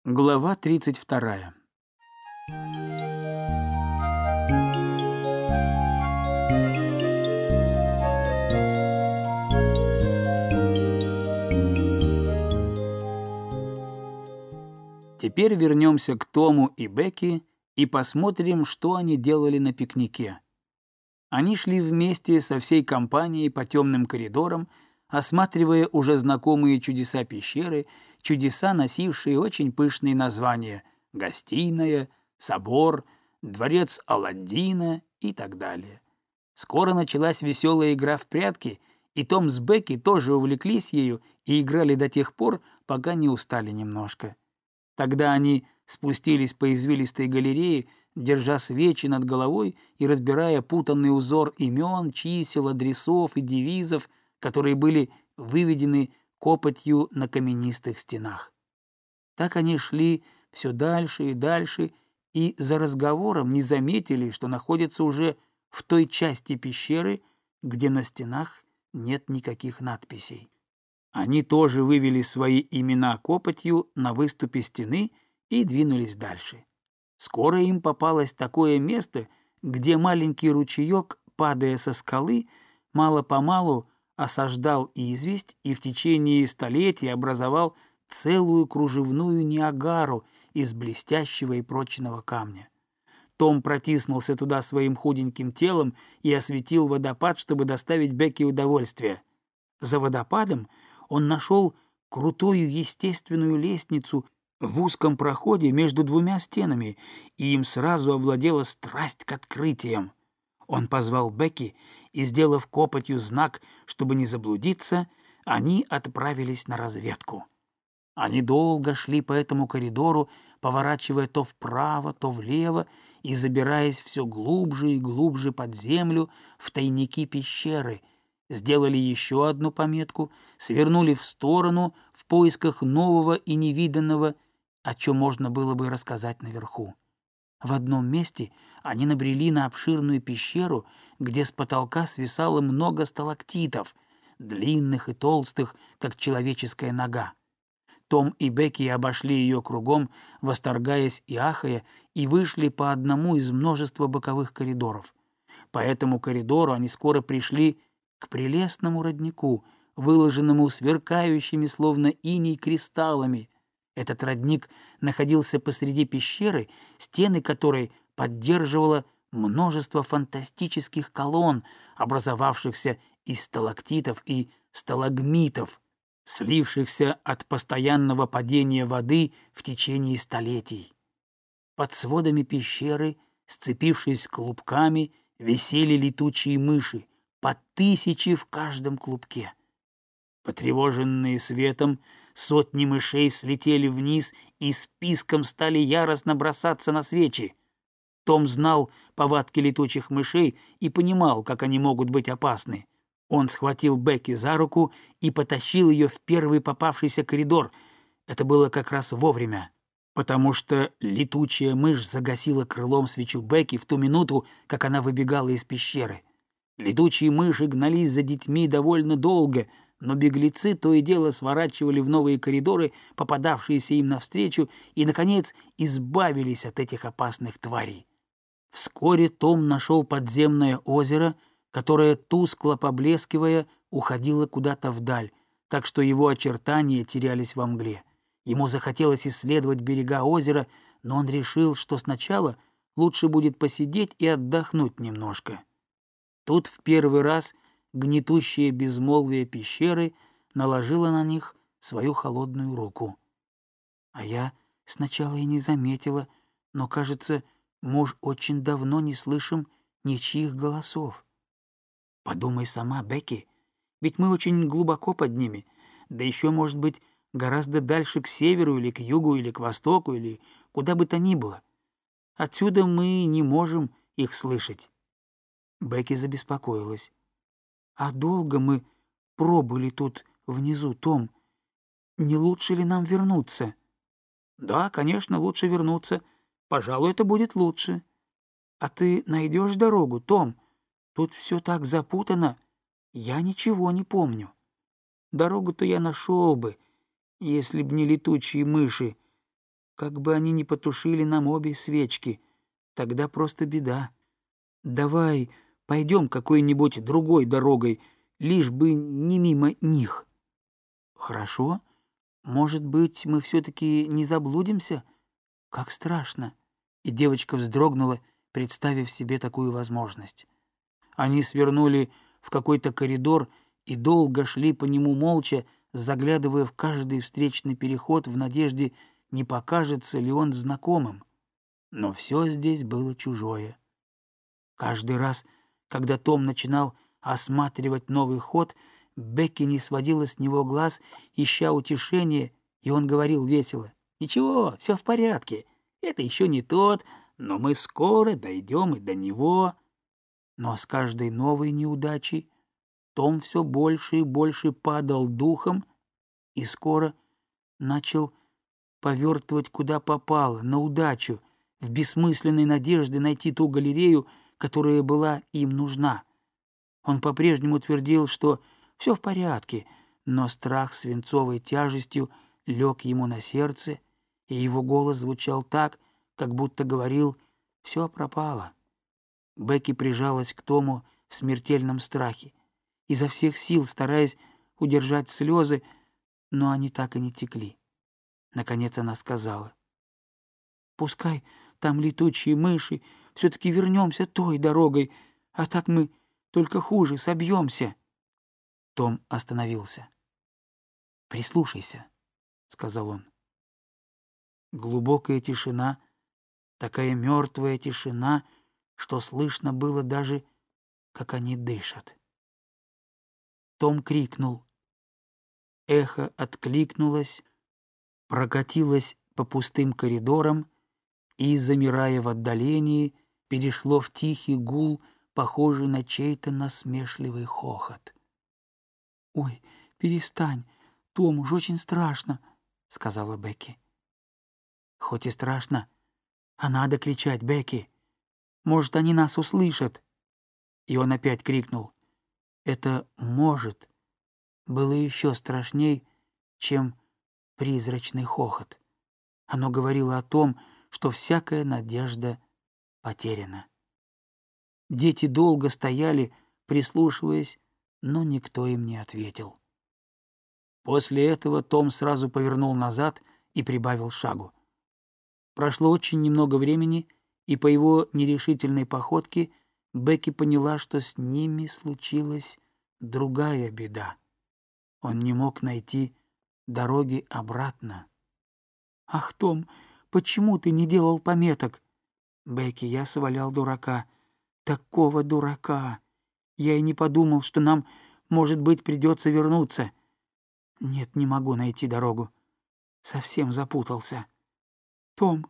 Глава 32. Теперь вернемся к Тому и Бекки и посмотрим, что они делали на пикнике. Они шли вместе со всей компанией по темным коридорам, осматривая уже знакомые чудеса пещеры, чудеса, носившие очень пышные названия: гостиная, собор, дворец Аладдина и так далее. Скоро началась веселая игра в прятки, и Том с Бекки тоже увлеклись ею и играли до тех пор, пока не устали немножко. Тогда они спустились по извилистой галерее, держа свечи над головой и разбирая путанный узор имен, чисел, адресов и девизов, которые были выведены копотью на каменистых стенах. Так они шли все дальше и дальше, и за разговором не заметили, что находятся уже в той части пещеры, где на стенах нет никаких надписей. Они тоже вывели свои имена копотью на выступе стены и двинулись дальше. Скоро им попалось такое место, где маленький ручеек, падая со скалы, мало-помалу осаждал известь и в течение столетий образовал целую кружевную Ниагару из блестящего и прочного камня. Том протиснулся туда своим худеньким телом и осветил водопад, чтобы доставить Бекки удовольствие. За водопадом он нашел крутую естественную лестницу в узком проходе между двумя стенами, и им сразу овладела страсть к открытиям. Он позвал Бекки, и, сделав копотью знак, чтобы не заблудиться, они отправились на разведку. Они долго шли по этому коридору, поворачивая то вправо, то влево и забираясь все глубже и глубже под землю в тайники пещеры. Сделали еще одну пометку, свернули в сторону в поисках нового и невиданного, о чем можно было бы рассказать наверху. В одном месте они набрели на обширную пещеру, где с потолка свисало много сталактитов, длинных и толстых, как человеческая нога. Том и Бекки обошли ее кругом, восторгаясь и ахая, и вышли по одному из множества боковых коридоров. По этому коридору они скоро пришли к прелестному роднику, выложенному сверкающими, словно иней, кристаллами. Этот родник находился посреди пещеры, стены которой поддерживало множество фантастических колонн, образовавшихся из сталактитов и сталагмитов, слившихся от постоянного падения воды в течение столетий. Под сводами пещеры, сцепившись клубками, висели летучие мыши, по 1000 в каждом клубке. Потревоженные светом, сотни мышей слетели вниз и списком стали яростно бросаться на свечи. Том знал повадки летучих мышей и понимал, как они могут быть опасны. Он схватил Бекки за руку и потащил ее в первый попавшийся коридор. Это было как раз вовремя, потому что летучая мышь загасила крылом свечу Бекки в ту минуту, как она выбегала из пещеры. Летучие мыши гнались за детьми довольно долго, но беглецы то и дело сворачивали в новые коридоры, попадавшиеся им навстречу, и, наконец, избавились от этих опасных тварей. Вскоре Том нашел подземное озеро, которое, тускло поблескивая, уходило куда-то вдаль, так что его очертания терялись во мгле. Ему захотелось исследовать берега озера, но он решил, что сначала лучше будет посидеть и отдохнуть немножко. Тут в первый раз гнетущее безмолвие пещеры наложило на них свою холодную руку. А я сначала и не заметила, но, кажется, мы уж очень давно не слышим ничьих голосов. Подумай сама, Бекки, ведь мы очень глубоко под ними, да еще, может быть, гораздо дальше к северу или к югу или к востоку или куда бы то ни было. Отсюда мы не можем их слышать. Бекки забеспокоилась. «А долго мы пробыли тут внизу, Том? Не лучше ли нам вернуться?» «Да, конечно, лучше вернуться. Пожалуй, это будет лучше. А ты найдешь дорогу, Том? Тут все так запутано. Я ничего не помню. Дорогу-то я нашел бы, если б не летучие мыши. как бы они не потушили нам обе свечки, тогда просто беда. Давай пойдем какой-нибудь другой дорогой, лишь бы не мимо них». «Хорошо. Может быть, мы все-таки не заблудимся? Как страшно!» И девочка вздрогнула, представив себе такую возможность. Они свернули в какой-то коридор и долго шли по нему молча, заглядывая в каждый встречный переход в надежде, не покажется ли он знакомым. Но все здесь было чужое. Каждый раз, когда Том начинал осматривать новый ход, Бекки не сводила с него глаз, ища утешения, и он говорил весело: «Ничего, все в порядке, это еще не тот, но мы скоро дойдем и до него». Но с каждой новой неудачей Том все больше и больше падал духом и скоро начал повертывать куда попало, на удачу, в бессмысленной надежде найти ту галерею, которая была им нужна. Он по-прежнему твердил, что все в порядке, но страх свинцовой тяжестью лег ему на сердце, и его голос звучал так, как будто говорил: «Все пропало». Бекки прижалась к Тому в смертельном страхе, изо всех сил стараясь удержать слезы, но они так и не текли. Наконец она сказала: «Пускай там летучие мыши, все-таки вернемся той дорогой, а так мы только хуже собьемся». Том остановился. «Прислушайся», — сказал он. Глубокая тишина, такая мертвая тишина, что слышно было даже, как они дышат. Том крикнул. Эхо откликнулось, прокатилось по пустым коридорам и, замирая в отдалении, перешло в тихий гул, похожий на чей-то насмешливый хохот. «Ой, перестань, Том, уж очень страшно», — сказала Бекки. «Хоть и страшно, а надо кричать, Бекки. Может, они нас услышат». И он опять крикнул. Это «может» было еще страшней, чем призрачный хохот. Оно говорило о том, что всякая надежда потеряна. Дети долго стояли, прислушиваясь, но никто им не ответил. После этого Том сразу повернул назад и прибавил шагу. Прошло очень немного времени, и по его нерешительной походке Бекки поняла, что с ними случилась другая беда. Он не мог найти дороги обратно. «Ах, Том, почему ты не делал пометок?» «Бекки, я свалял дурака. Такого дурака. Я и не подумал, что нам, может быть, придется вернуться. Нет, не могу найти дорогу. Совсем запутался. Том,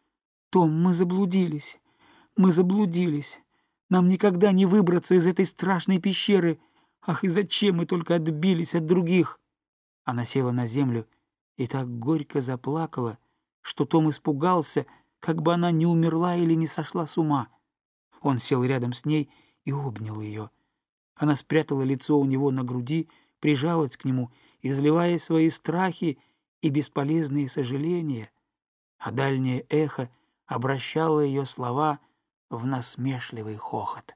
мы заблудились. Мы заблудились. Нам никогда не выбраться из этой страшной пещеры. Ах, и зачем мы только отбились от других?» Она села на землю и так горько заплакала, что Том испугался, как бы она не умерла или не сошла с ума. Он сел рядом с ней и обнял ее. Она спрятала лицо у него на груди, прижалась к нему, изливая свои страхи и бесполезные сожаления, а дальнее эхо обращало ее слова в насмешливый хохот.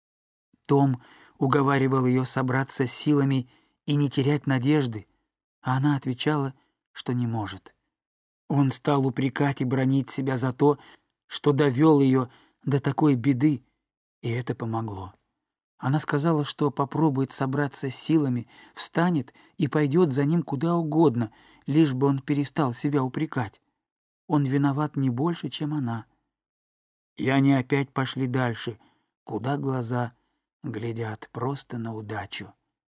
Том уговаривал ее собраться с силами и не терять надежды, а она отвечала, что не может. Он стал упрекать и бранить себя за то, что довел ее до такой беды, и это помогло. Она сказала, что попробует собраться с силами, встанет и пойдет за ним куда угодно, лишь бы он перестал себя упрекать. Он виноват не больше, чем она. И они опять пошли дальше, куда глаза глядят, просто на удачу.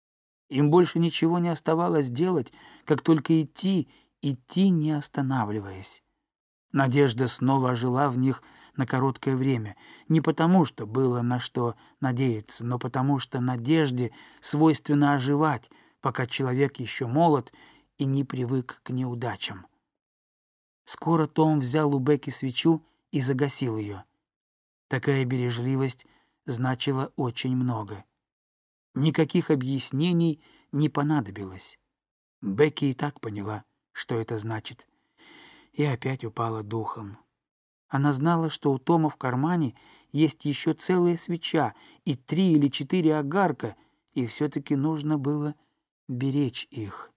Им больше ничего не оставалось делать, как только идти, не останавливаясь. Надежда снова ожила в них на короткое время, не потому, что было на что надеяться, но потому, что надежде свойственно оживать, пока человек еще молод и не привык к неудачам. Скоро Том взял у Бекки свечу и загасил ее. Такая бережливость значила очень много. Никаких объяснений не понадобилось. Бекки и так поняла, что это значит. и опять упала духом. Она знала, что у Тома в кармане есть еще целая свеча и 3 или 4 огарка, и все-таки нужно было беречь их.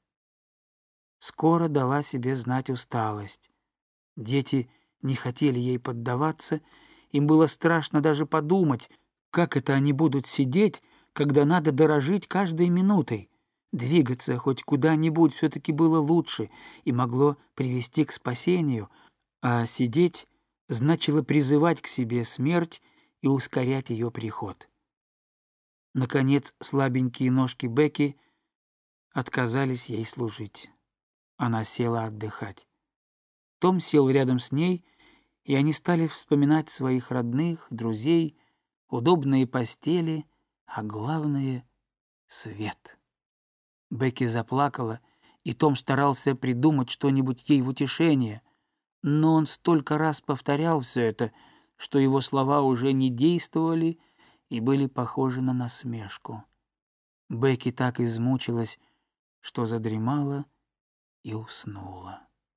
Скоро дала себе знать усталость. Дети не хотели ей поддаваться, им было страшно даже подумать, как это они будут сидеть, когда надо дорожить каждой минутой. Двигаться хоть куда-нибудь все-таки было лучше и могло привести к спасению, а сидеть значило призывать к себе смерть и ускорять ее приход. Наконец, слабенькие ножки Бекки отказались ей служить. Она села отдыхать. Том сел рядом с ней, и они стали вспоминать своих родных, друзей, удобные постели, а главное — свет. Бекки заплакала, и Том старался придумать что-нибудь ей в утешение, но он столько раз повторял все это, что его слова уже не действовали и были похожи на насмешку. Бекки так измучилась, что задремала и уснула.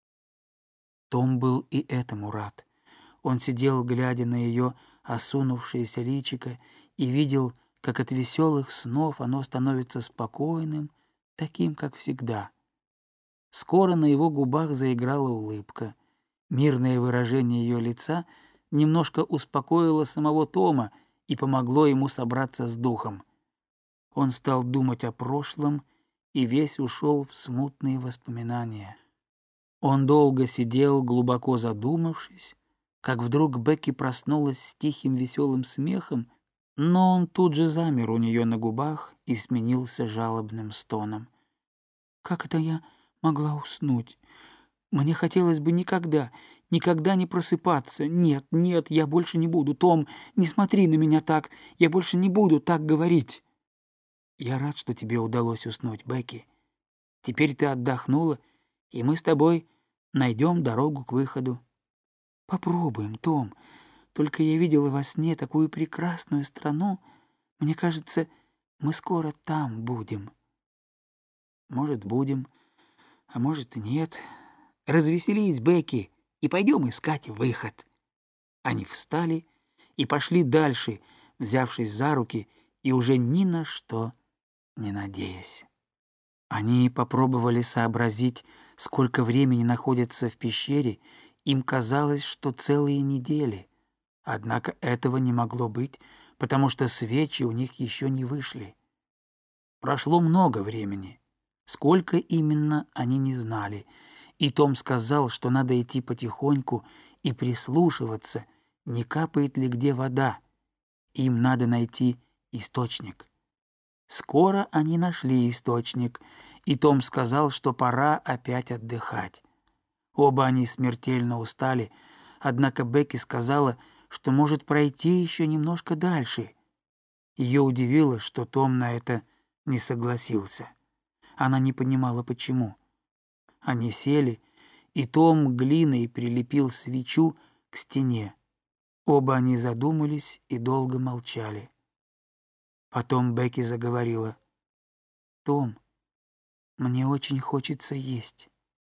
Том был и этому рад. Он сидел, глядя на ее осунувшееся личико, и видел, как от веселых снов оно становится спокойным, таким, как всегда. Скоро на его губах заиграла улыбка. Мирное выражение ее лица немножко успокоило самого Тома и помогло ему собраться с духом. Он стал думать о прошлом и весь ушел в смутные воспоминания. Он долго сидел, глубоко задумавшись, как вдруг Бекки проснулась с тихим веселым смехом, но он тут же замер у нее на губах и сменился жалобным стоном. «Как это я могла уснуть? Мне хотелось бы никогда, никогда не просыпаться. Нет, нет, я больше не буду. Том, не смотри на меня так. Я больше не буду так говорить». «Я рад, что тебе удалось уснуть, Бекки. Теперь ты отдохнула, и мы с тобой найдем дорогу к выходу». «Попробуем, Том. Только я видела во сне такую прекрасную страну. Мне кажется, мы скоро там будем». «Может, будем, а может и нет. Развеселись, Бекки, и пойдем искать выход». Они встали и пошли дальше, взявшись за руки и уже ни на что не надеясь. Они попробовали сообразить, сколько времени находятся в пещере. Им казалось, что целые недели. Однако этого не могло быть, потому что свечи у них еще не вышли. Прошло много времени. Сколько именно, они не знали. И Том сказал, что надо идти потихоньку и прислушиваться, не капает ли где вода. Им надо найти источник. Скоро они нашли источник, и Том сказал, что пора опять отдыхать. Оба они смертельно устали, однако Бекки сказала, что может пройти еще немножко дальше. Ее удивило, что Том на это не согласился. Она не понимала, почему. Они сели, и Том глиной прилепил свечу к стене. Оба они задумались и долго молчали. Потом Бекки заговорила. «Том, мне очень хочется есть».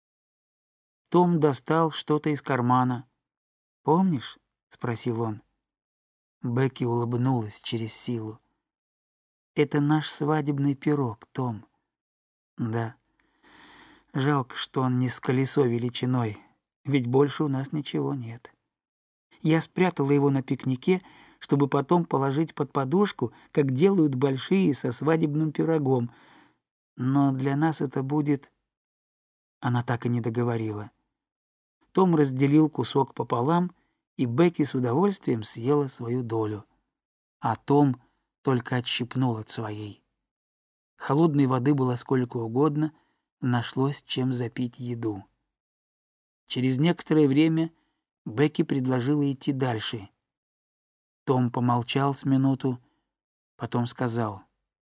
Том достал что-то из кармана. «Помнишь?» — спросил он. Бекки улыбнулась через силу. «Это наш свадебный пирог, Том». «Да. Жалко, что он не с колесо величиной, ведь больше у нас ничего нет. Я спрятала его на пикнике, чтобы потом положить под подушку, как делают большие со свадебным пирогом. Но для нас это будет...» Она так и не договорила. Том разделил кусок пополам, и Бекки с удовольствием съела свою долю. А Том только отщипнул от своей. Холодной воды было сколько угодно, нашлось чем запить еду. Через некоторое время Бекки предложила идти дальше. Том помолчал с минуту, потом сказал: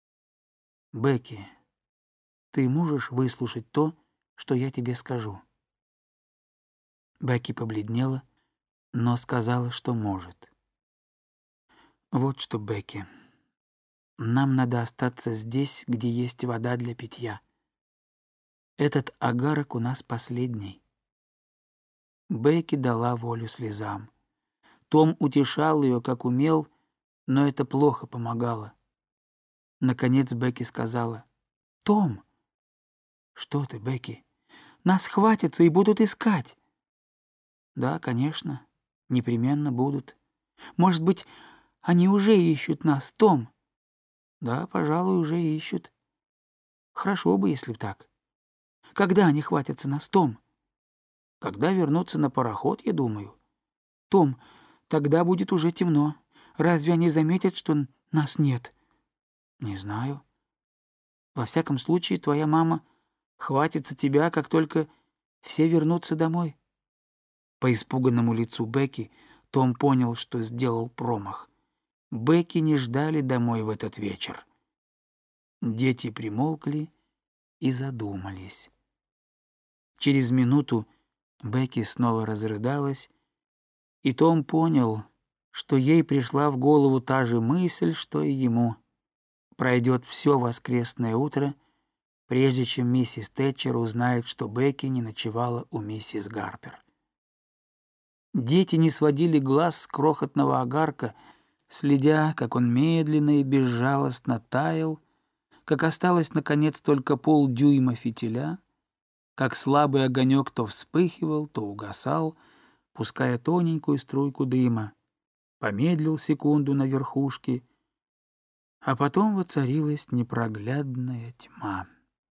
«Бекки, ты можешь выслушать то, что я тебе скажу?» Бекки побледнела, но сказала, что может. «Вот что, Бекки, нам надо остаться здесь, где есть вода для питья. Этот агарок у нас последний. Бекки дала волю слезам. Том утешал ее, как умел, но это плохо помогало. Наконец Бекки сказала: «Том!» «Что ты, Бекки? Нас хватятся и будут искать». «Да, конечно, непременно будут. Может быть, они уже ищут нас, Том?» «Да, пожалуй, уже ищут. Хорошо бы, если б так. Когда они хватятся нас, Том?» «Когда вернутся на пароход, я думаю». «Том, тогда будет уже темно. Разве они заметят, что нас нет?» «Не знаю. Во всяком случае, твоя мама хватится тебя, как только все вернутся домой». По испуганному лицу Бекки Том понял, что сделал промах. Бекки не ждали домой в этот вечер. Дети примолкли и задумались. Через минуту Бекки снова разрыдалась, и Том понял, что ей пришла в голову та же мысль, что и ему. Пройдет все воскресное утро, прежде чем миссис Тэтчер узнает, что Бекки не ночевала у миссис Гарпер. Дети не сводили глаз с крохотного огарка, следя, как он медленно и безжалостно таял, как осталось, наконец, только полдюйма фитиля, как слабый огонек то вспыхивал, то угасал, пуская тоненькую струйку дыма, помедлил секунду на верхушке, а потом воцарилась непроглядная тьма.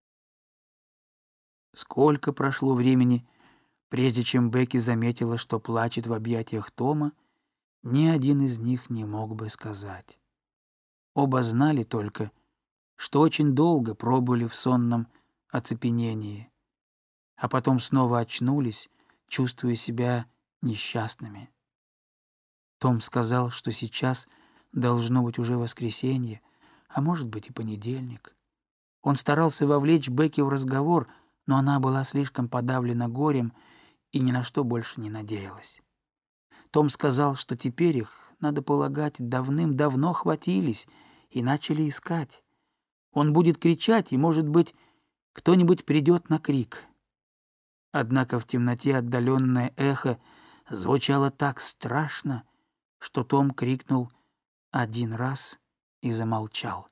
Сколько прошло времени, прежде чем Бекки заметила, что плачет в объятиях Тома, ни один из них не мог бы сказать. Оба знали только, что очень долго пробыли в сонном оцепенении, а потом снова очнулись, чувствуя себя несчастными. Том сказал, что сейчас должно быть уже воскресенье, а может быть и понедельник. Он старался вовлечь Бекки в разговор, но она была слишком подавлена горем и ни на что больше не надеялась. Том сказал, что теперь их, надо полагать, давным-давно хватились и начали искать. Он будет кричать, и, может быть, кто-нибудь придет на крик. Однако в темноте отдаленное эхо звучало так страшно, что Том крикнул один раз и замолчал.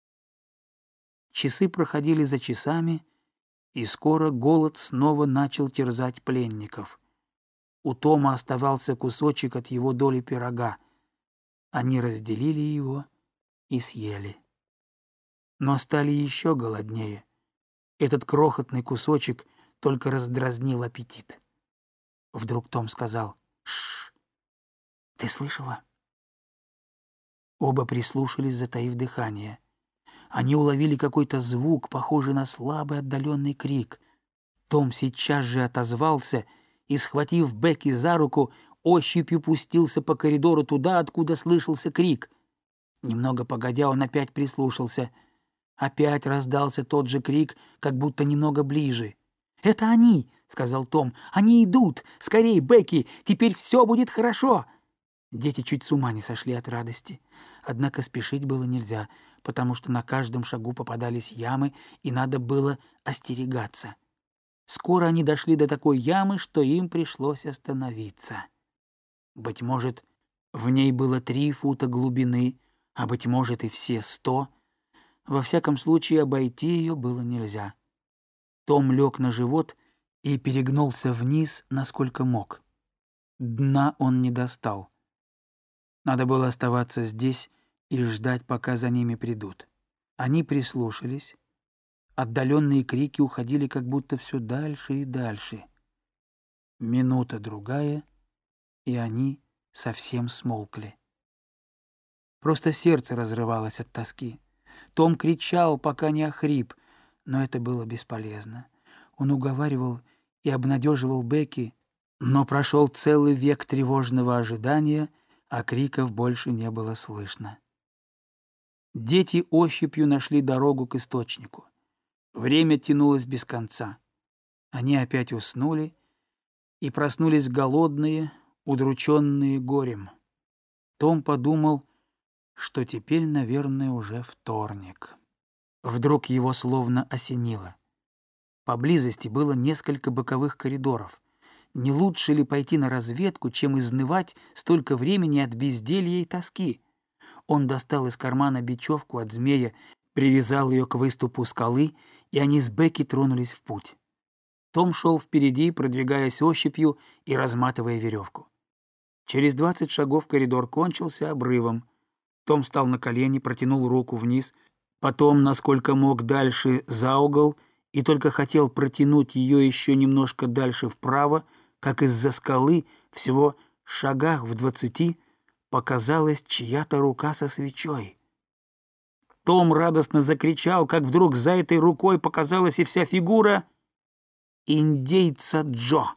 Часы проходили за часами, и скоро голод снова начал терзать пленников. У Тома оставался кусочек от его доли пирога. Они разделили его и съели. Но стали еще голоднее. Этот крохотный кусочек только раздразнил аппетит. Вдруг Том сказал: «Шш! Ты слышала?» Оба прислушались, затаив дыхание. Они уловили какой-то звук, похожий на слабый отдаленный крик. Том сейчас же отозвался и, схватив Бекки за руку, ощупью пустился по коридору туда, откуда слышался крик. Немного погодя, он опять прислушался. Опять раздался тот же крик, как будто немного ближе. «Это они!» — сказал Том. «Они идут! Скорей, Бекки! Теперь все будет хорошо!» Дети чуть с ума не сошли от радости. Однако спешить было нельзя, потому что на каждом шагу попадались ямы, и надо было остерегаться. Скоро они дошли до такой ямы, что им пришлось остановиться. Быть может, в ней было 3 фута глубины, а, быть может, и все 100. Во всяком случае, обойти ее было нельзя. Том лег на живот и перегнулся вниз, насколько мог. Дна он не достал. Надо было оставаться здесь и ждать, пока за ними придут. Они прислушались. Отдаленные крики уходили как будто все дальше и дальше. Минута-другая, и они совсем смолкли. Просто сердце разрывалось от тоски. Том кричал, пока не охрип, но это было бесполезно. Он уговаривал и обнадеживал Бекки, но прошел целый век тревожного ожидания, а криков больше не было слышно. Дети ощупью нашли дорогу к источнику. Время тянулось без конца. Они опять уснули и проснулись голодные, удрученные горем. Том подумал, что теперь, наверное, уже вторник. Вдруг его словно осенило. Поблизости было несколько боковых коридоров. Не лучше ли пойти на разведку, чем изнывать столько времени от безделья и тоски? Он достал из кармана бечевку от змея, привязал ее к выступу скалы, и они с Бекки тронулись в путь. Том шел впереди, продвигаясь ощупью и разматывая веревку. Через 20 шагов коридор кончился обрывом. Том встал на колени, протянул руку вниз, потом, насколько мог, дальше за угол, и только хотел протянуть ее еще немножко дальше вправо, как из-за скалы, всего шагах в 20, показалась чья-то рука со свечой. Том радостно закричал, как вдруг за этой рукой показалась и вся фигура индейца Джо.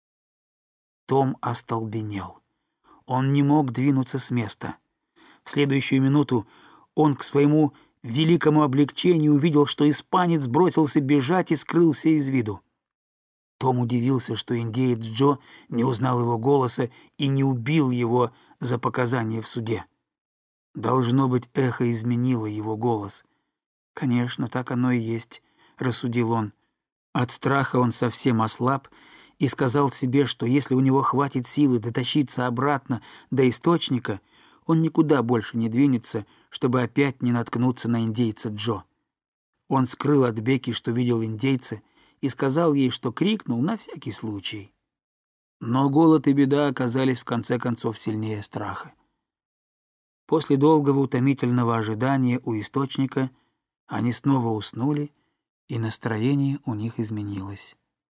Том остолбенел. Он не мог двинуться с места. В следующую минуту он к своему великому облегчению увидел, что испанец бросился бежать и скрылся из виду. Том удивился, что индеец Джо не узнал его голоса и не убил его за показания в суде. Должно быть, эхо изменило его голос. «Конечно, так оно и есть», — рассудил он. От страха он совсем ослаб и сказал себе, что если у него хватит силы дотащиться обратно до источника, он никуда больше не двинется, чтобы опять не наткнуться на индейца Джо. Он скрыл от Бекки, что видел индейца, и сказал ей, что крикнул на всякий случай. Но голод и беда оказались в конце концов сильнее страха. После долгого утомительного ожидания у источника они снова уснули, и настроение у них изменилось.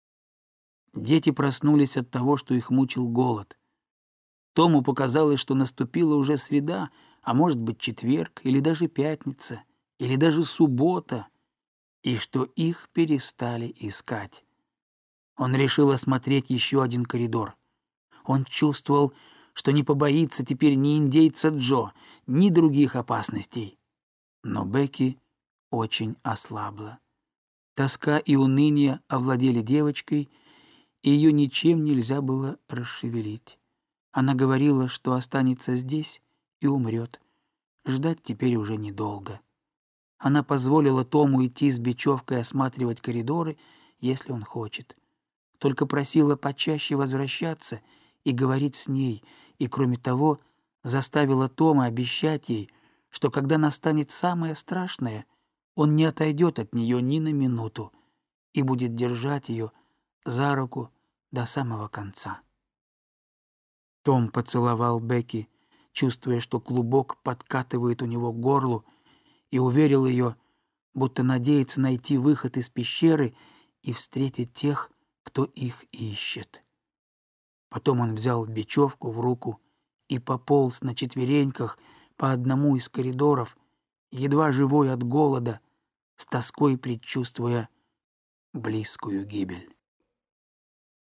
Дети проснулись от того, что их мучил голод. Тому показалось, что наступила уже среда, а может быть четверг, или даже пятница, или даже суббота, и что их перестали искать. Он решил осмотреть еще один коридор. Он чувствовал, что не побоится теперь ни индейца Джо, ни других опасностей. Но Бекки очень ослабла. Тоска и уныние овладели девочкой, и ее ничем нельзя было расшевелить. Она говорила, что останется здесь и умрет. Ждать теперь уже недолго. Она позволила Тому идти с бечевкой осматривать коридоры, если он хочет. Только просила почаще возвращаться и говорить с ней, и, кроме того, заставила Тома обещать ей, что когда настанет самое страшное, он не отойдет от нее ни на минуту и будет держать ее за руку до самого конца. Том поцеловал Бекки, чувствуя, что клубок подкатывает у него к горлу, и уверил ее, будто надеется найти выход из пещеры и встретить тех, кто их ищет. Потом он взял бечевку в руку и пополз на четвереньках по одному из коридоров, едва живой от голода, с тоской предчувствуя близкую гибель.